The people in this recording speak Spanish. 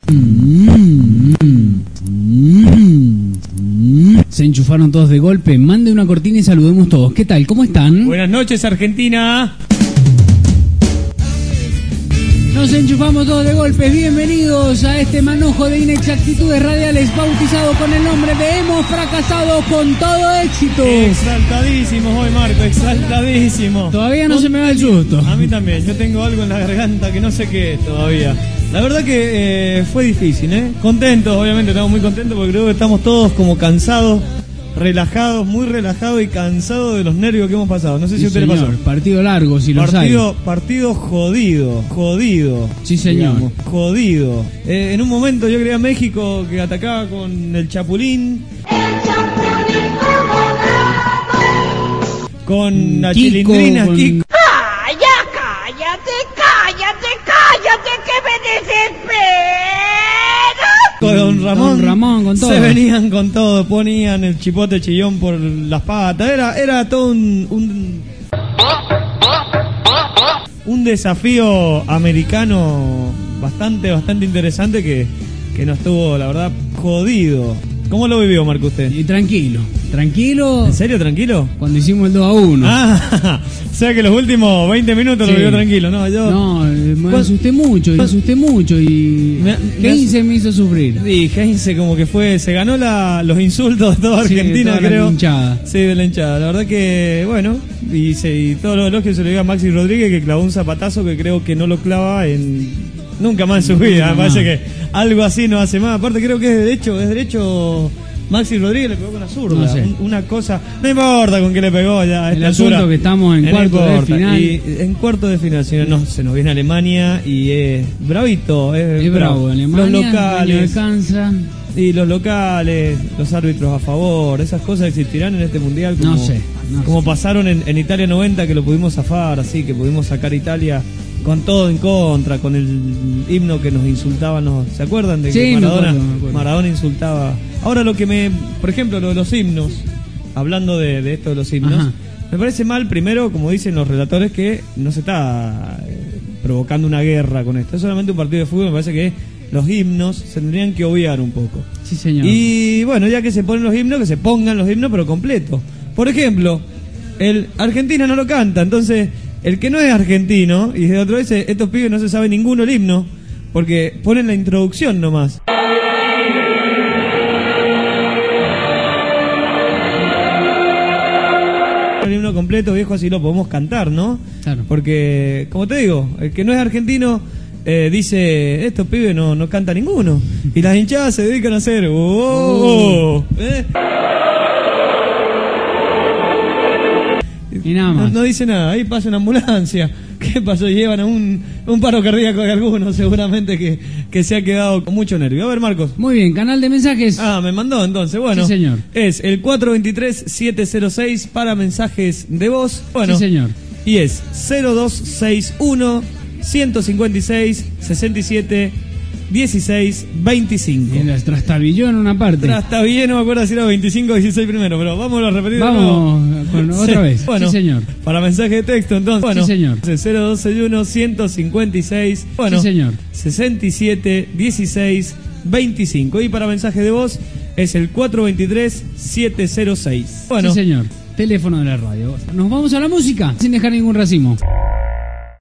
Se enchufaron todos de golpe. Mande una cortina y saludemos todos. ¿Qué tal? ¿Cómo están? Buenas noches, Argentina. Nos enchufamos todos de golpe. Bienvenidos a este manojo de inexactitudes radiales bautizado con el nombre de Hemos Fracasado con Todo Éxito. Exaltadísimos hoy, Marco, exaltadísimo. Todavía no se me va el susto. A mí también, yo tengo algo en la garganta que no sé qué es todavía. La verdad que fue difícil, ¿eh? Contentos, obviamente, estamos muy contentos porque creo que estamos todos como cansados, relajados, muy relajados y cansados de los nervios que hemos pasado. No sé si a usted le pasó. Partido largo, si los hay. Partido jodido. Sí, señor. Digamos, jodido. En un momento yo creía México que atacaba con el Chapulín. Con la Kiko, Chilindrina, Kiko. ¡Cállate, que me desespero! Don Ramón con todo. Se venían con todo, ponían el chipote chillón por las patas. Era todo un desafío americano bastante interesante que nos tuvo, la verdad, jodido. ¿Cómo lo vivió, Marco, usted? Y tranquilo. ¿En serio, tranquilo? Cuando hicimos el 2-1. Ah, o sea que los últimos 20 minutos Sí. lo vivió tranquilo, ¿no? Me asusté mucho y Heinze me hizo sufrir. Sí, Heinze como que se ganó los insultos de toda Argentina, toda creo. La hinchada. Sí, de la hinchada. La verdad que, bueno, y todos los elogios se lo dio a Maxi Rodríguez, que clavó un zapatazo que creo que no lo clava nunca más en su vida. Me parece que algo así no hace más. Aparte creo que es derecho. Maxi Rodríguez le pegó con la zurda. No sé. Una cosa. No importa con qué le pegó ya. El asunto que estamos en cuarto de final. Y en cuarto de final, si no, se nos viene Alemania y es bravito. Es bravo. Alemania, los locales. Alcanza. Y los locales, los árbitros a favor, esas cosas existirán en este mundial. No sé. Como pasaron en Italia 90, que lo pudimos zafar, así que pudimos sacar a Italia con todo en contra, con el himno que nos insultaba, ¿se acuerdan de que Maradona, me acuerdo. Maradona insultaba? Ahora por ejemplo, lo de los himnos, hablando de esto de los himnos, Ajá. me parece mal, primero, como dicen los relatores, que no se está provocando una guerra con esto, es solamente un partido de fútbol. Me parece que los himnos se tendrían que obviar un poco. Sí, señor. Y bueno, ya que se ponen los himnos, que se pongan los himnos pero completos. Por ejemplo, el Argentina no lo canta, entonces el que no es argentino y de otro dice, estos pibes no se sabe ninguno el himno, porque ponen la introducción nomás. El himno completo, viejo, así lo podemos cantar, ¿no? Claro. Porque, como te digo, el que no es argentino dice, estos pibes no canta ninguno. Y las hinchadas se dedican a hacer Y nada más. No dice nada, ahí pasa una ambulancia. ¿Qué pasó? Llevan a un paro cardíaco de alguno, seguramente que se ha quedado con mucho nervio. A ver, Marcos. Muy bien, canal de mensajes. Me mandó entonces, bueno. Sí, señor. Es el 423-706 para mensajes de voz. Bueno. Sí, señor. Y es 0261 156 67 16 25. Y el trastabilló en una parte. Trastabillé, no me acuerdo si era 25 o 16 primero, pero vamos a repetir. Vamos con otra vez. Bueno, sí, señor. Para mensaje de texto, entonces. Bueno, sí, señor. 0261 156 bueno, sí, señor. 67 16 25. Y para mensaje de voz es el 423-706. Bueno. Sí, señor. Teléfono de la radio. Nos vamos a la música sin dejar ningún racimo.